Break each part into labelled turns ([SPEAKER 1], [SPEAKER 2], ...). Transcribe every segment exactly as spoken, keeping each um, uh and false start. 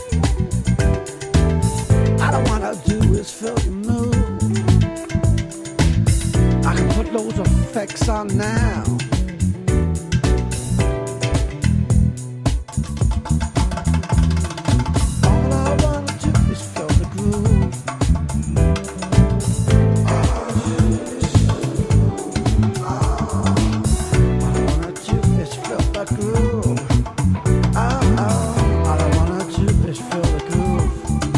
[SPEAKER 1] All I wanna do is feel you move. I can put those effects on now. All I wanna do is feel the groove. All I wanna do is feel the groove. Oh, oh, all I wanna do is feel the groove.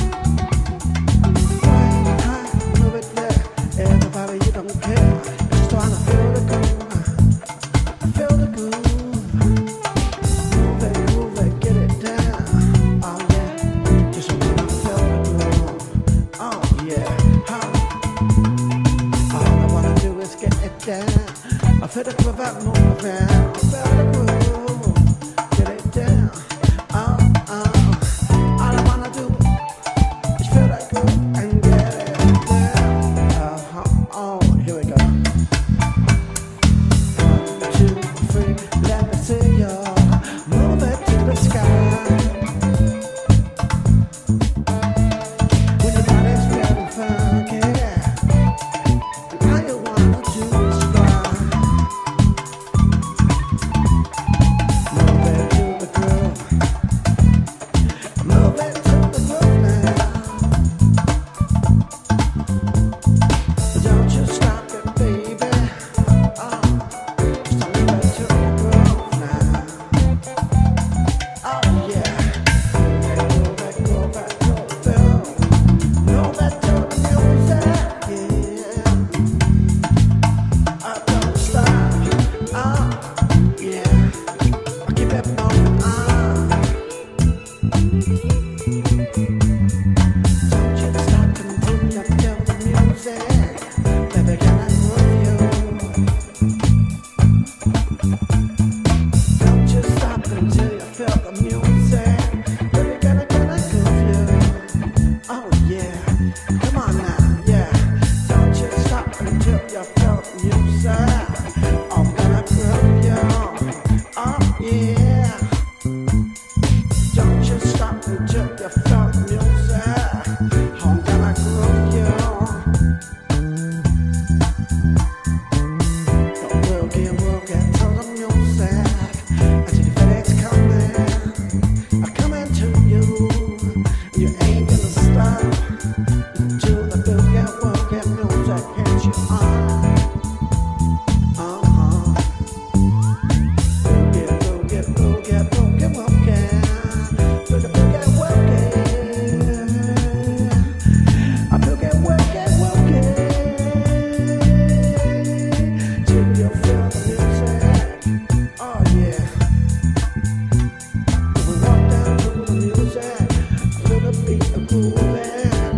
[SPEAKER 1] Right, high, move it there. Everybody, you don't care. Just trying to feel the groove. Feel the groove. Move it, move it, get it down. Oh yeah, just wanna feel the groove. Oh yeah, huh. All I wanna do is get it down. I feel the groove, I move around. I feel the groove, get it down. Oh, oh. All I wanna do is feel that groove and get it down. Uh-huh. Oh, here we go. One, two, three, let me see you move it to the sky. When your body's feeling funky, and all you wanna do is fly. Move it to the groove. Move it to the groove now. Don't you stop it, baby. Oh, just move it to the groove now. Oh yeah. Move it, move it, move it, move it to the music. Yeah. Oh, don't stop. Oh yeah. I'll keep it moving on. Don't you stop until you feel the music. Baby, can I move you? Don't you stop until you feel the music. Baby, can I, can I groove you? Oh yeah, come on now, yeah. Don't you stop until you feel the music. I'm gonna groove you. Oh yeah. Don't you stop until you feel the music. I'm gonna groove you. Boogie, boogie to the music. Until you feel it's coming. I'm coming to you. You ain't gonna stop until the boogie, boogie music hits you on. Uh-huh. Boogie, boogie, boogie, boogie, boogie. Boogie, boogie, woogie. A boogie, woogie, woogie. Till you feel the music. Oh yeah. We walk down to the music. Feel the beat of grooving.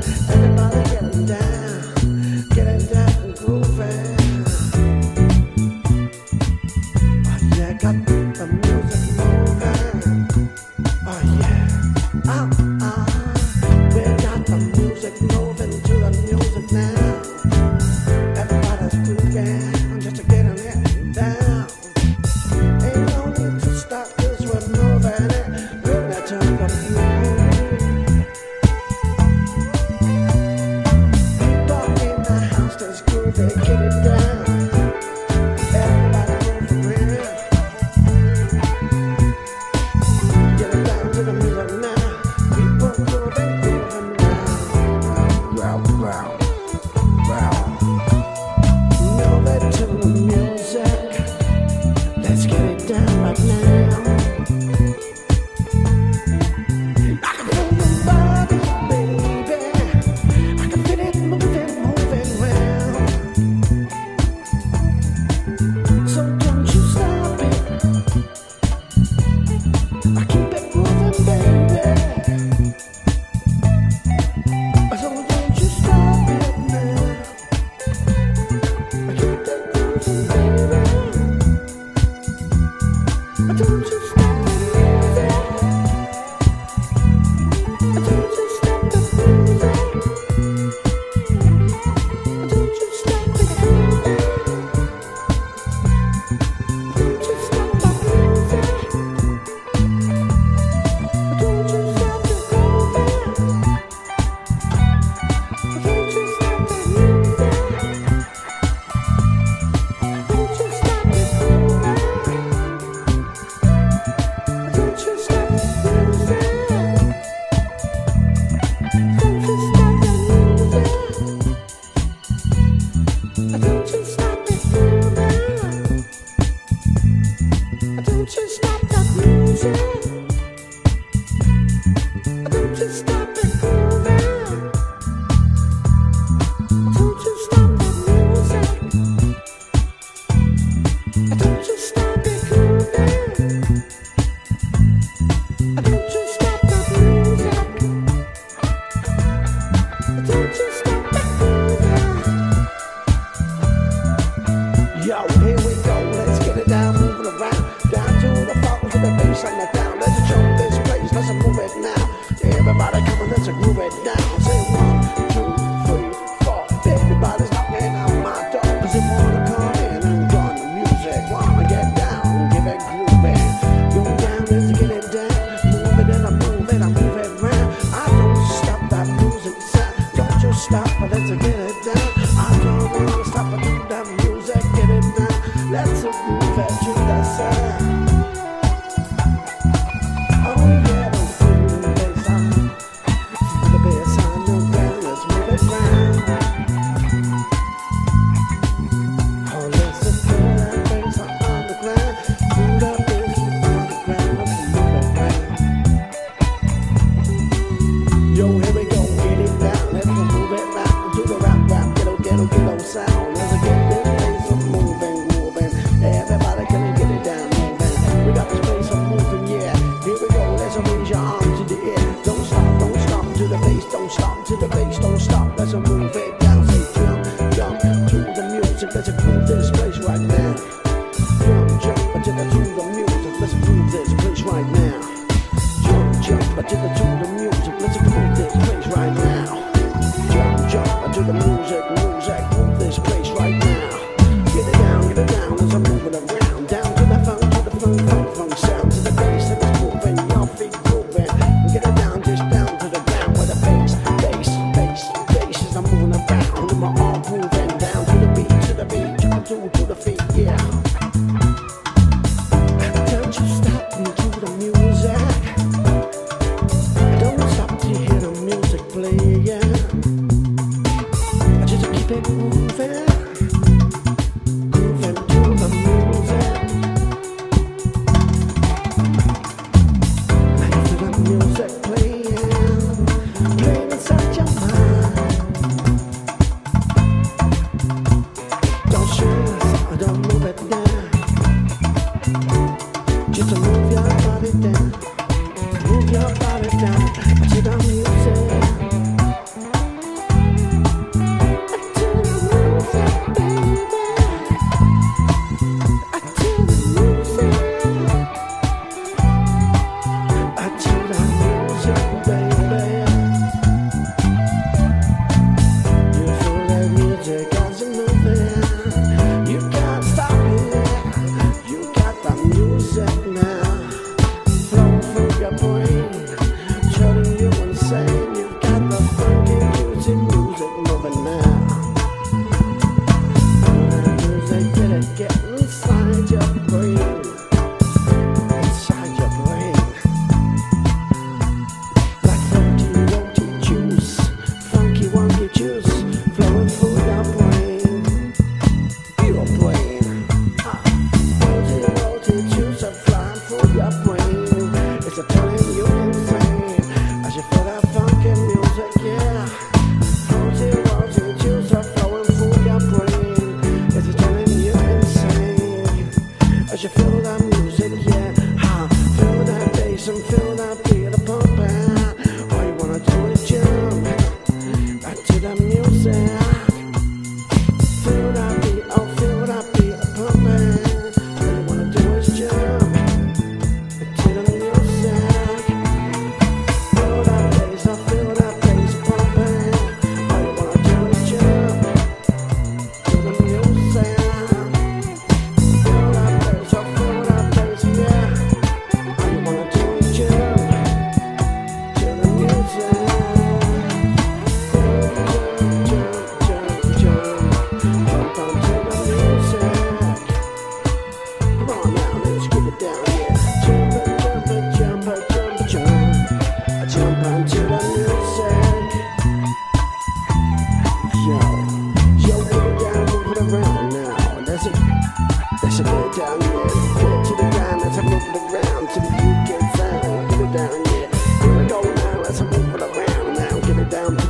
[SPEAKER 1] Feel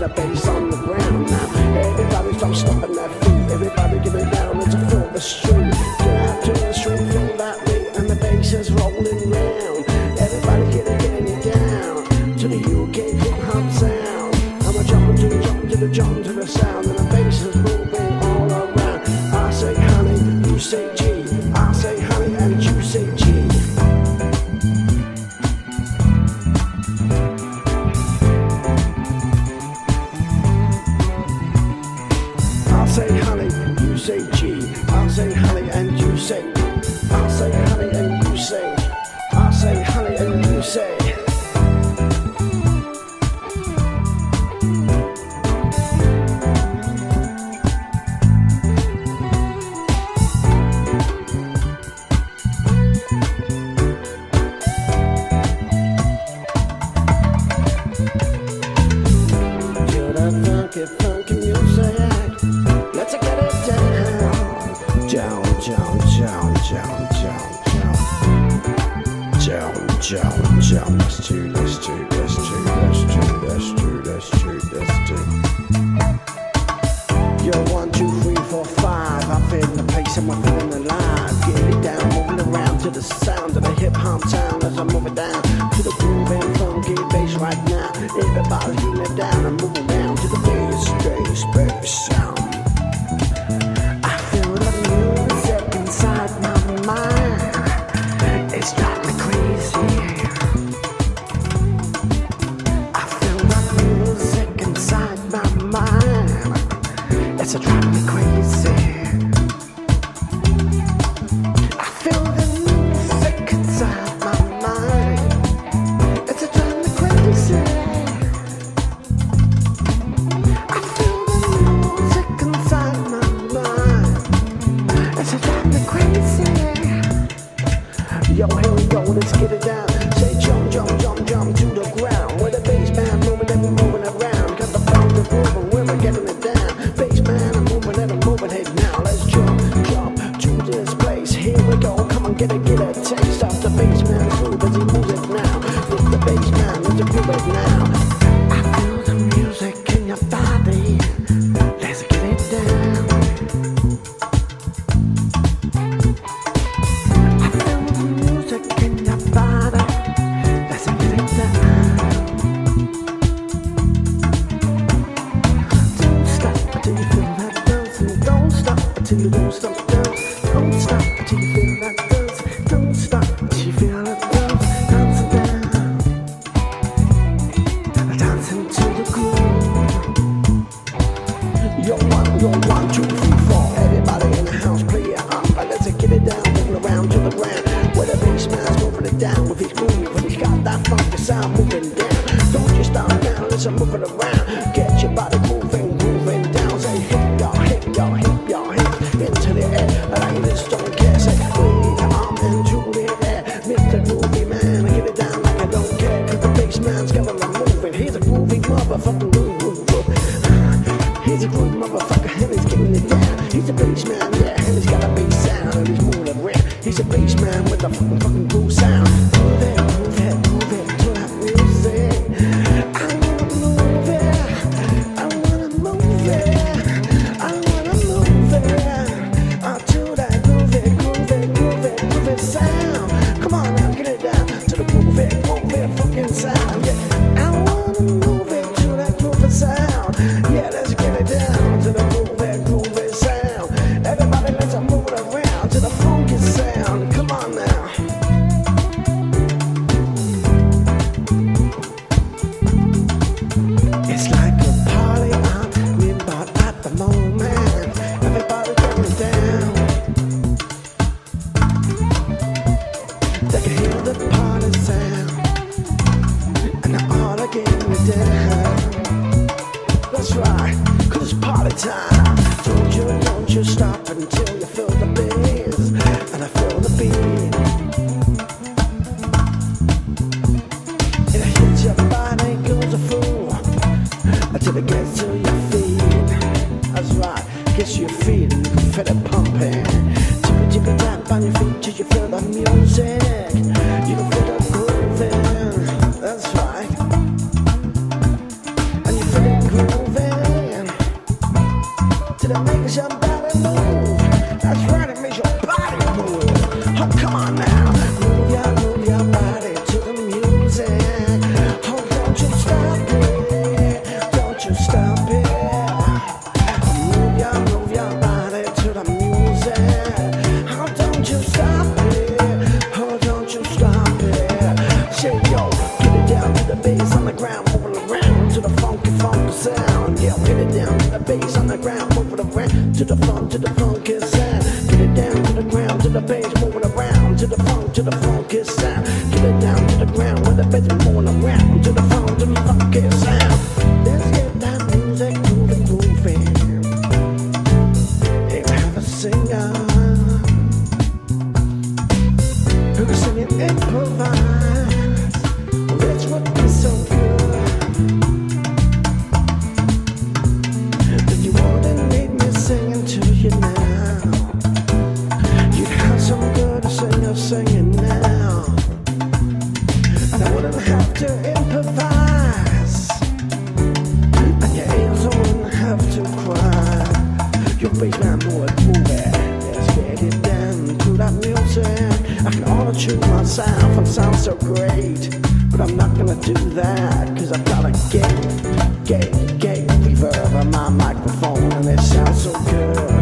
[SPEAKER 1] the bass on the ground now. Everybody stop stomping their feet. Everybody get it down and to fill the street. Get out to the street, feel that beat, and the bass is rolling round. Everybody get it, getting it down to the U K hip hop sound. I'm a jumping to the jump to the jump to the sound, and the bass is moving all around. I say honey, you say G. I say honey, and you say G. I say honey, you say G. I say honey, and you say. I say honey, and you say. I say honey, and you say. Funky, funky music. Let's get it down. Down, down, down, down, down, down. Down, down, down. Let's do, let's do, let's do, let's do, let's do, let's do, let's do. Yo, one, two, three, four, five. I feel the pace and I'm feeling alive. Get it down, moving around to the sound of the hip hop sound as I move it down to the groove and funky bass right now. Everybody getting it down and moving around to the bass, bass, bass sound. I feel the music inside my mind. It's driving me crazy. I feel the music inside my mind. It's driving me crazy. I feel the music inside my mind. It's driving me crazy. I feel the music inside my mind. It's driving me crazy. Yo, here we go, let's get it down. Say jump, jump, jump, jump to the ground. With the bass man moving and we're moving around. Got the phone to groove and we're getting it down. Bass man, I'm moving and I'm moving it now. Let's jump, jump to this place. Here we go, come on, get it, get a taste of the bass man's groove as he moves it now. With the bass man, let's groove it now. I feel the music in your body. Let's get it down. I feel the music in your body. Let's get it down. Don't stop until you feel that dancing. Don't stop until you don't stop dancing. Don't stop until you feel that dancing. Don't stop until you feel that dance. Dancing down, dancing to the groove. Yo, one, yo, one, two, three, four. Everybody in the house, play it up. Let's get it down, moving around to the ground. Where the bass man's moving it down with his groove. When he's got that funky sound moving down. Don't just stop now, let's move it around. Get your body moving, moving down. Say hip, y'all, hip, y'all, hip, y'all, hip. Into the air, like this, don't care. Say, wave your arm into the air. Mister Groovy Man, I get it down like I don't care. Cause the bass man's got them moving. He's a groovy motherfucking groove. He's a groovy motherfucker, and he's getting it down. He's a bass man, yeah, and he's got a bass sound. And he's moving around. He's a bass man with a fucking fucking groove sound. Move it, move it, move it to that music. I wanna move it. I wanna move it. I wanna move it. Uh, to that groove it, groove it, groove it, groove it sound. Come on now, get it down to the groove it, groove it fucking sound. Yeah, I wanna move it to that groove it sound. Yeah, let's get it down to the groove it, groove it sound. Everybody, let's move it around to the funky sound. Come on now. It's like a party I'm in, but at the moment, everybody get it down. They can hear the party sound, and they're all getting it down. That's right, cause it's party time. Don't you, don't you stop until you feel the bass, and I feel the beat. And it hits your body, goes a fool, until it gets to your feet. That's right, gets to your feet and you can feel it pumping. Tippy tippy tap on your feet till you feel the music. You can feel the grooving. That's right, and you feel it grooving. to the funky, funky sound. Yeah, get it down to the bass on the ground, move it around to the funk, to the funky sound. Get it down to the ground, to the bass, move it around to the funk, to the funky sound. Get it down to the ground with the bass, moving around to the funk, to the funky sound. Let's get that music moving, moving. Hey, have a singer who can sing and improvise. That's what is so good. That you wouldn't need me singing to you now. You'd have some good singer singing now, and I wouldn't have to improvise, and your ears wouldn't have to cry. Your baseline would move it. Let's get it down to that music. I can auto-tune myself and sound so great, but I'm not gonna do that, cause I've got a gate, gate, gate reverb on my microphone, and it sounds so good.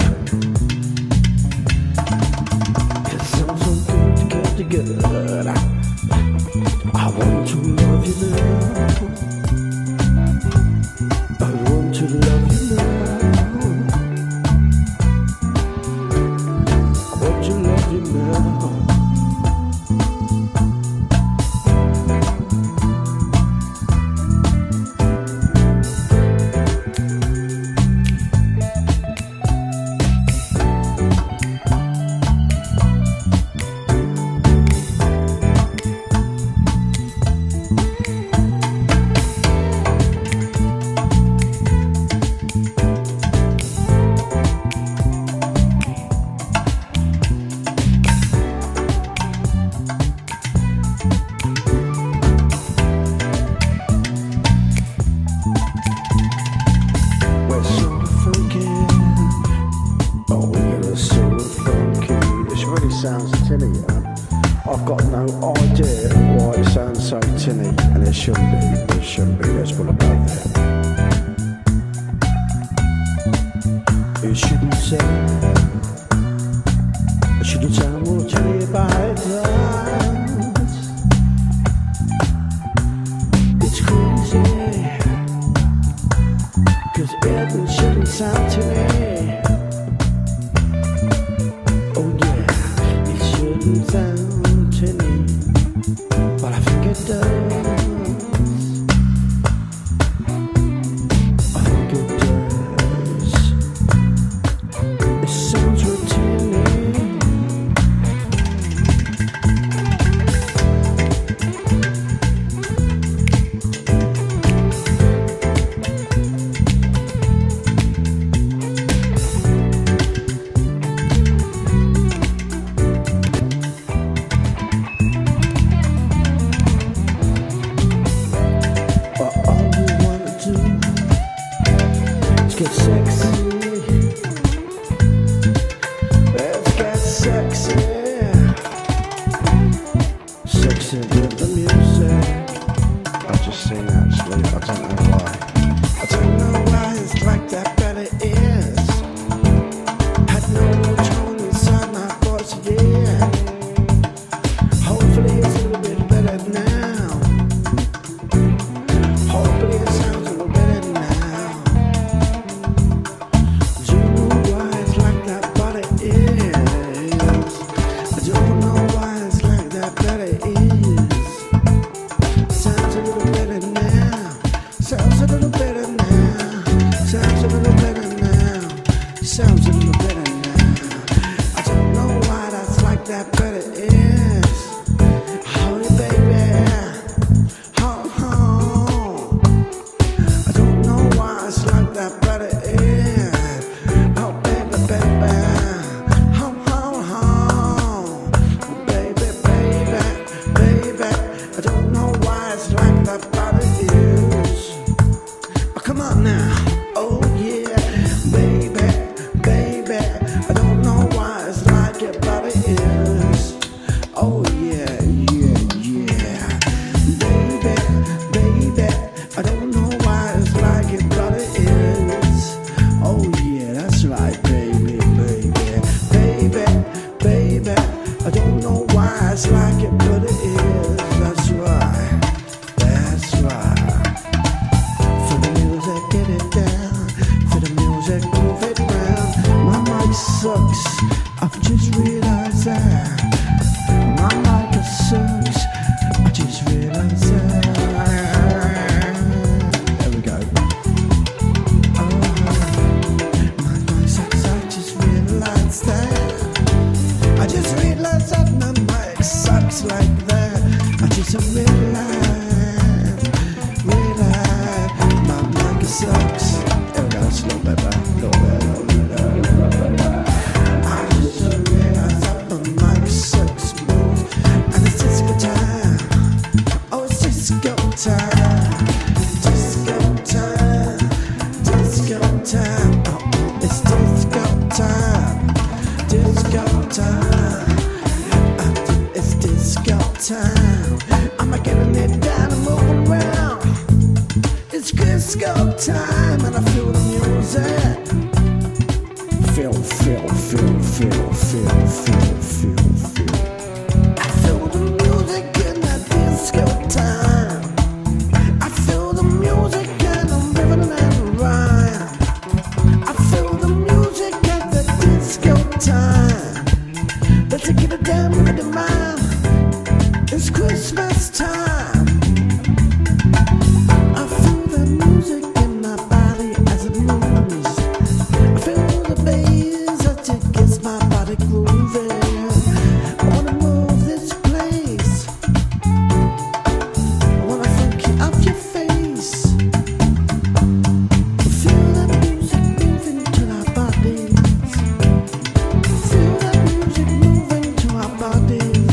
[SPEAKER 1] It sounds so good, good, good. I want to love you now. I want to love you now. I want to love you now. Sounds tinny, uh, I've got no idea why it sounds so tinny, and it shouldn't be, it shouldn't be, let's put it about that. It shouldn't sound, it shouldn't sound more tinny by times. It's crazy, cause it shouldn't sound tinny. Shouldn't sound tinny, but I think it does. I think it does. It sounds real tinny. Get sexy, let's get sexy, sexy with the music. I just sing actually, I don't know why. I don't know why it's like that, but it is. Had no tone inside my voice, yeah. Hopefully it's a little bit better now. Hopefully it sounds a little better now. Sounds a little better now. Sounds a little better now. Sounds a little better now. I don't know why that's like that, but it is. Oh, baby. Oh, oh. I don't know why it's like that, but it is. Oh, baby, baby. Oh, oh, oh. Oh, baby, baby, baby. I don't know why it's like that, but it is. Come on now, oh yeah, baby, baby. I don't know why it's like it, but it is. Oh yeah, yeah, yeah, baby, baby. I don't know why it's like it, but it is. Oh yeah, that's right, baby, baby, baby, baby. I don't know why it's like it, but it is. That's right, that's right. sucks. There we go, it's a little bit better, a little bit, a little bit, a little bit better. I just realized that the mic sucks smooth, and it's disco time. Oh, it's disco time, disco time, disco time. Oh, it's disco time, disco time. Uh, it's disco time. I'm getting it down and moving around. It's disco time, and I feel the music. Feel, feel, feel, feel, feel, feel, feel, feel. I feel the music in that disco time. I feel the music and I'm living and rhyme. I feel the music at the disco time. Let's get it down with the mind. It's Christmas time. I feel the music in my body as it moves. I feel the bass as it gets my body grooving. I wanna move this place. I wanna funk you off your face. Feel the music moving to our bodies. Feel the music moving to our bodies.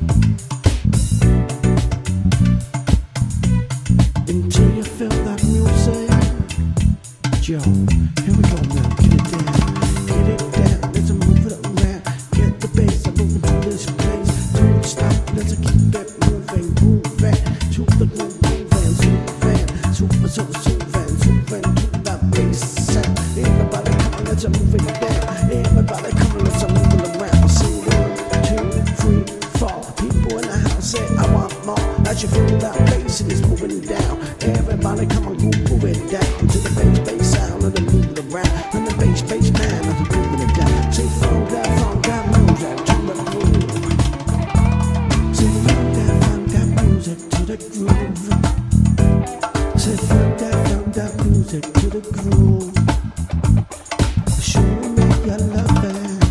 [SPEAKER 1] Until you feel that music. Yo, here we go now, get it down, get it down, let's move it around, get the bass, I'm moving to this place, don't stop, let's keep it moving, moving, to the groove, moving, moving, super, super, moving, moving, to that bass sound, everybody come on, let's move it down, everybody come on, let's move it around, say one, two, three, four, people in the house say, I want more, as you feel that bass, it is moving down, everybody come on, go move it down, to the bass, bass sound, and then move it around, and the bass, bass man, and then moving it down, say funk that, funk that, move that to the groove, say funk that, funk that music to the groove, say funk that, funk that music to the groove, show me your loving,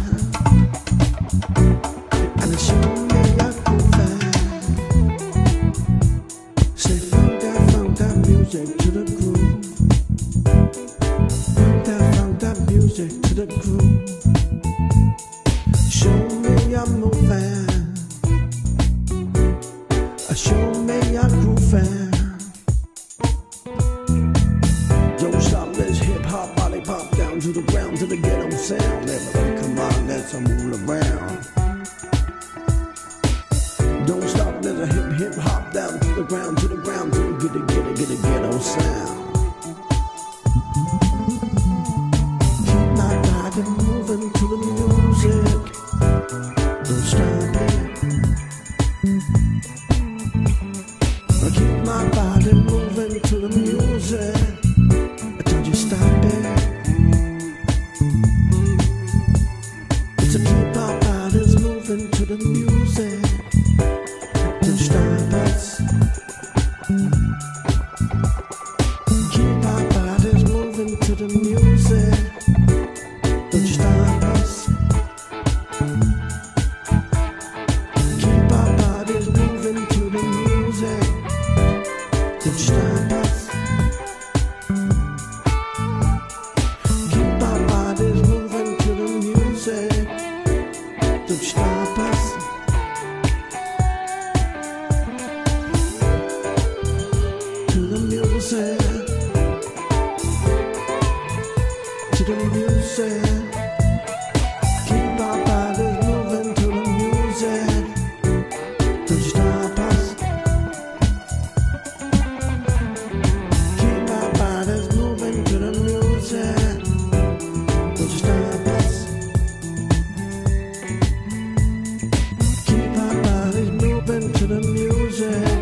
[SPEAKER 1] and show me your grooving, say funk that, funk that music to the groove, funk that, funk that music to the groove, show me your moving, show me your grooving. Don't stop, let's hip hop, body pop down to the ground, to the ghetto sound. Everybody come on, let's move around. Don't stop, let's hip hip hop down to the ground, to the ground, to the get it, get it, get it, ghetto sound. Keep my body moving to the music. Don't stop it. Keep my body moving to the music. Don't you stop it. To keep our bodies moving to the music. Don't stop us. Keep our bodies moving to the music. Don't you stop us. Keep our bodies moving to the music. Don't you stop us. Keep our bodies moving to the music. Don't you stop us. To the music. To the music. Keep our bodies moving to the music. Don't you stop us. Keep our bodies moving to the music. Don't you stop us. Keep our bodies moving to the music.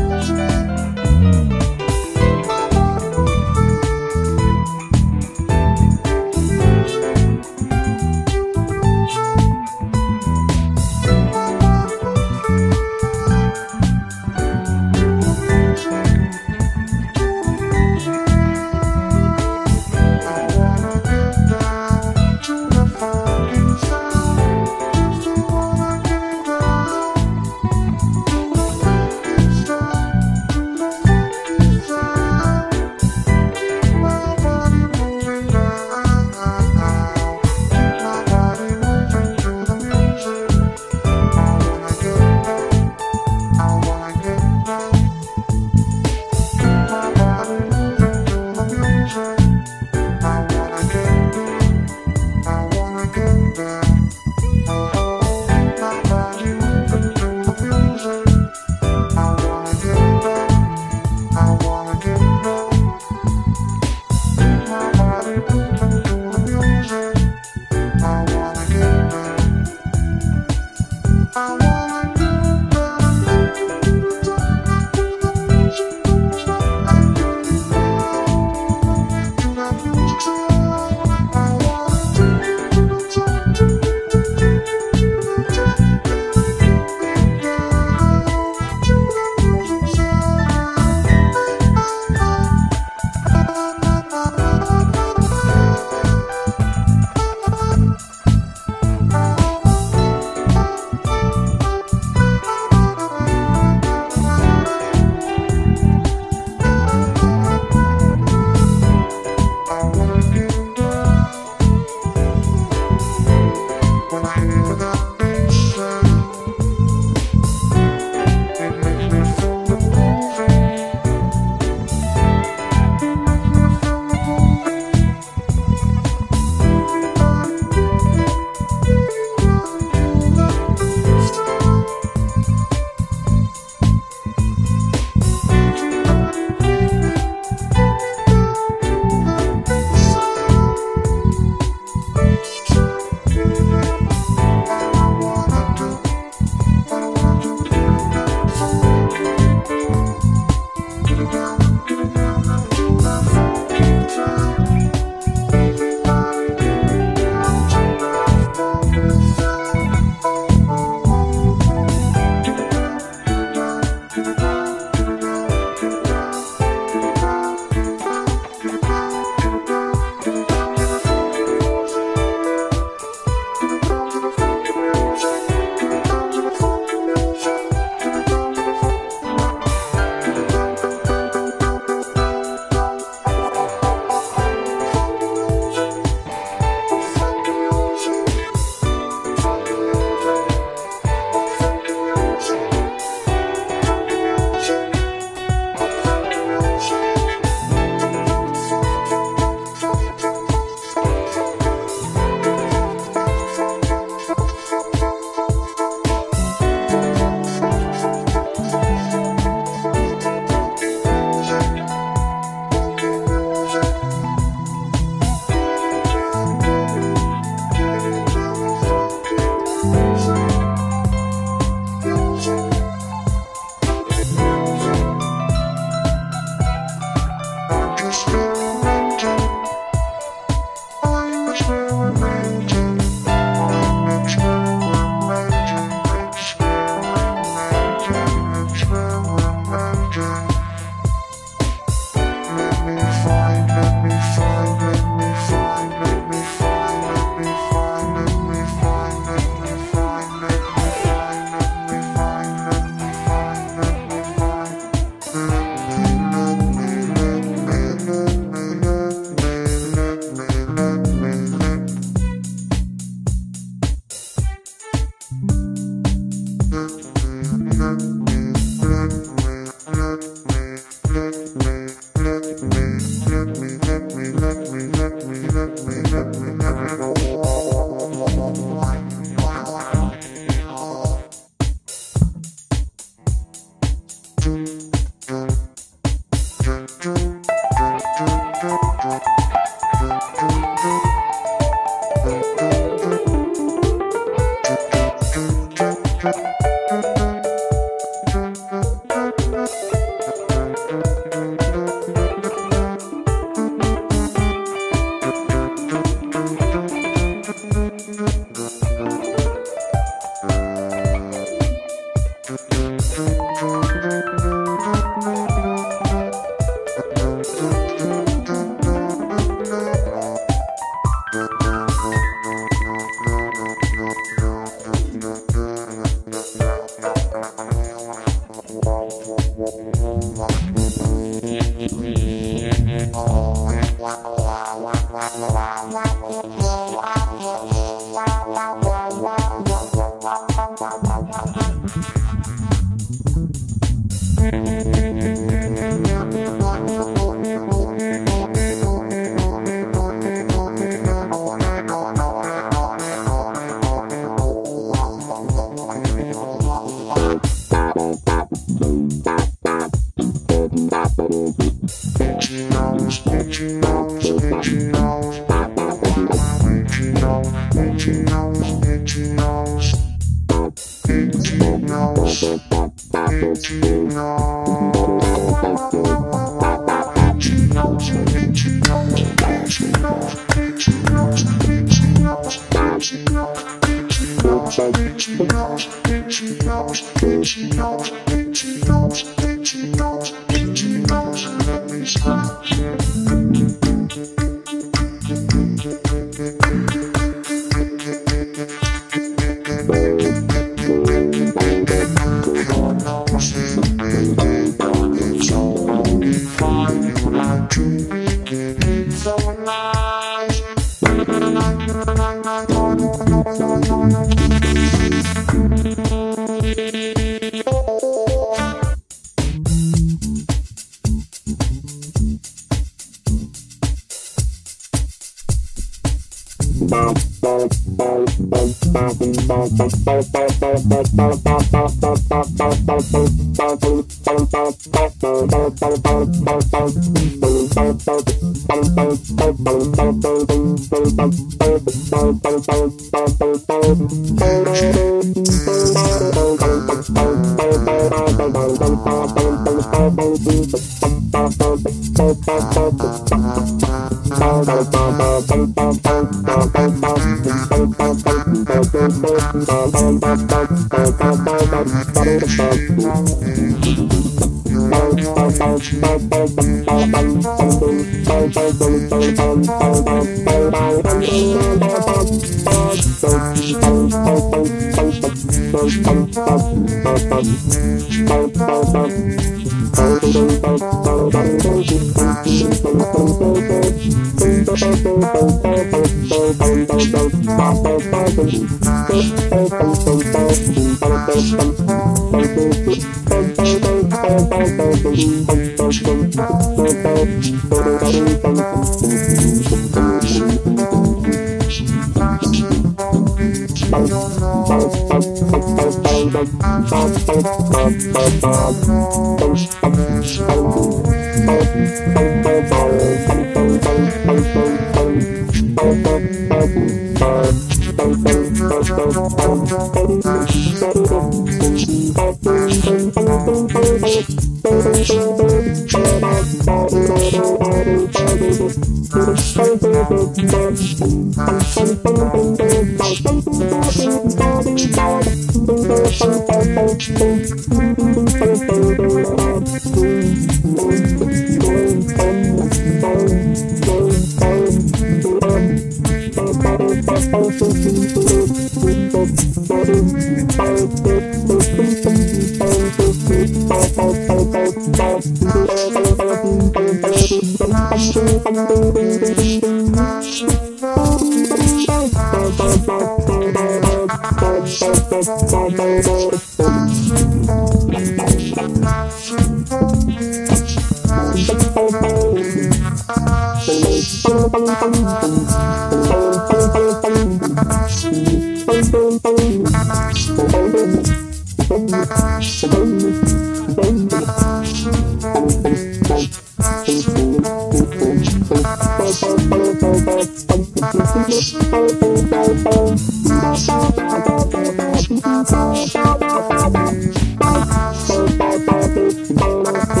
[SPEAKER 2] Bye.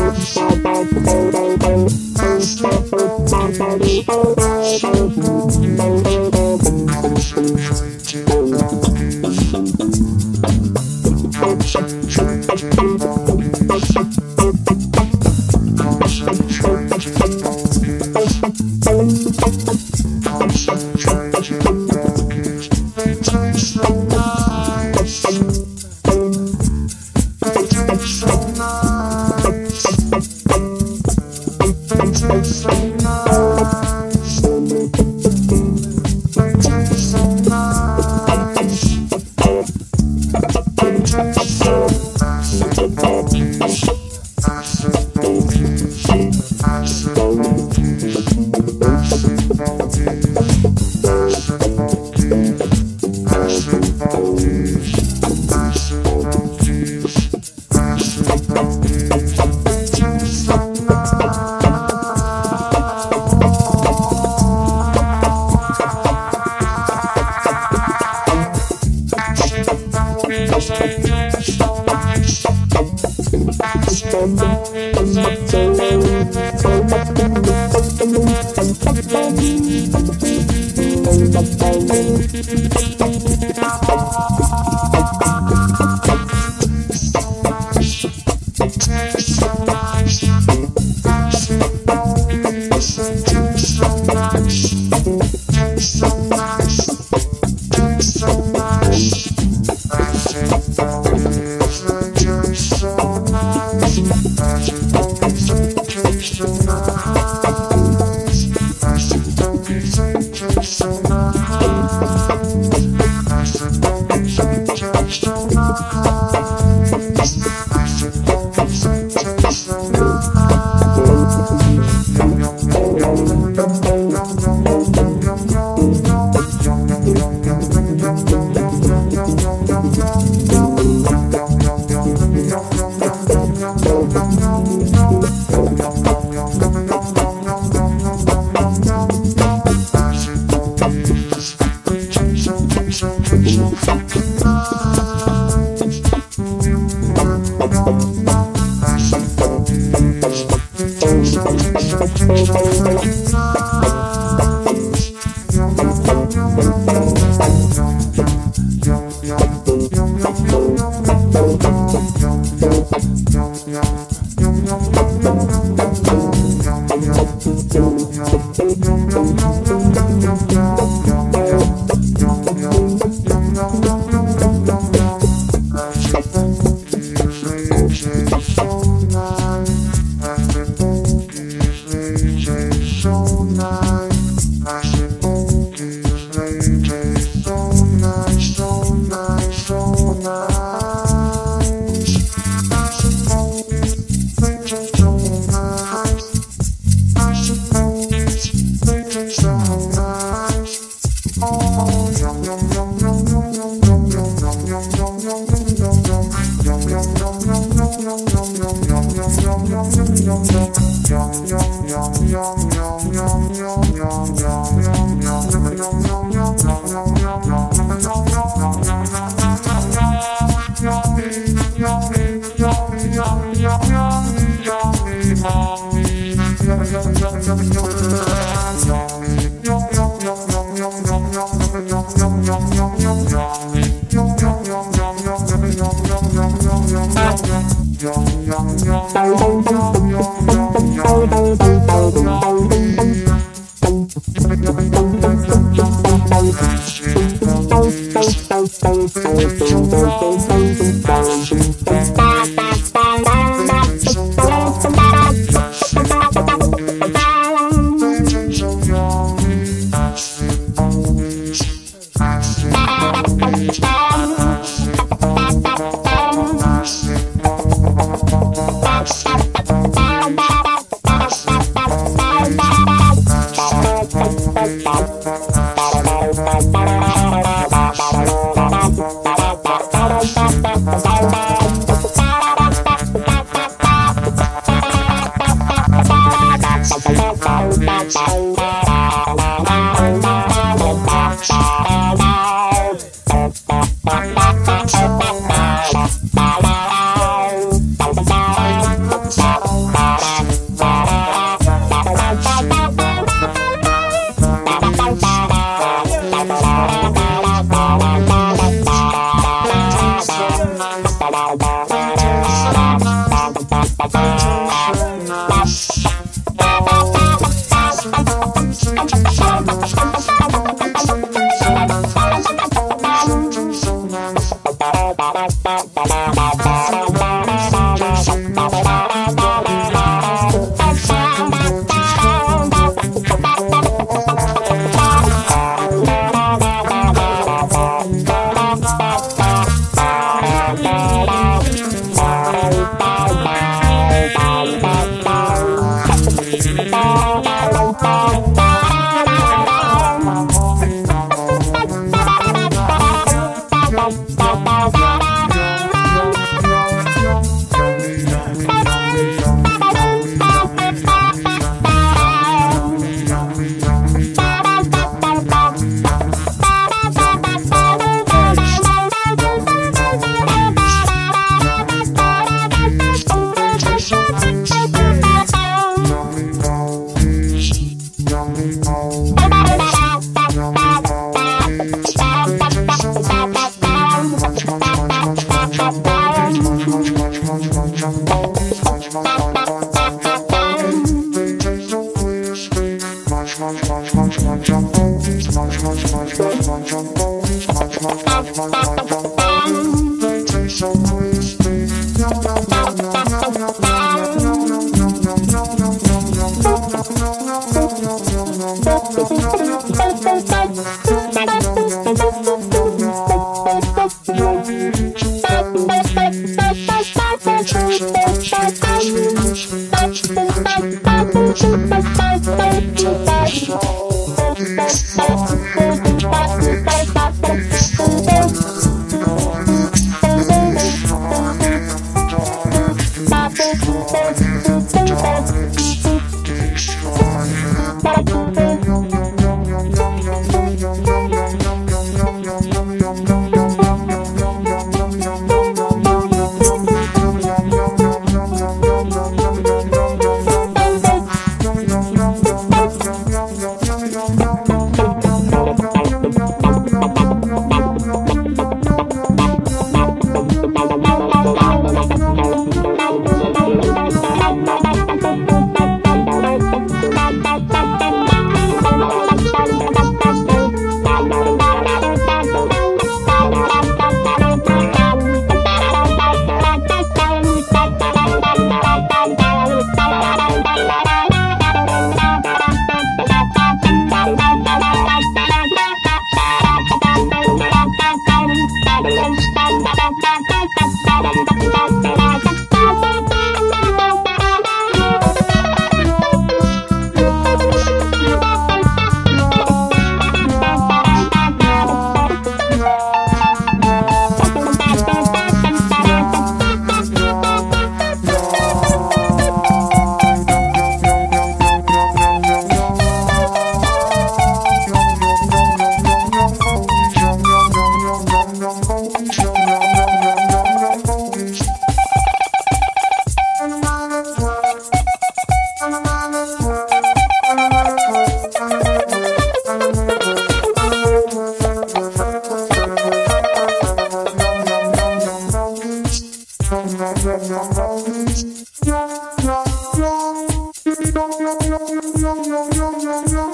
[SPEAKER 1] No, no, no, no, no, no, no, no.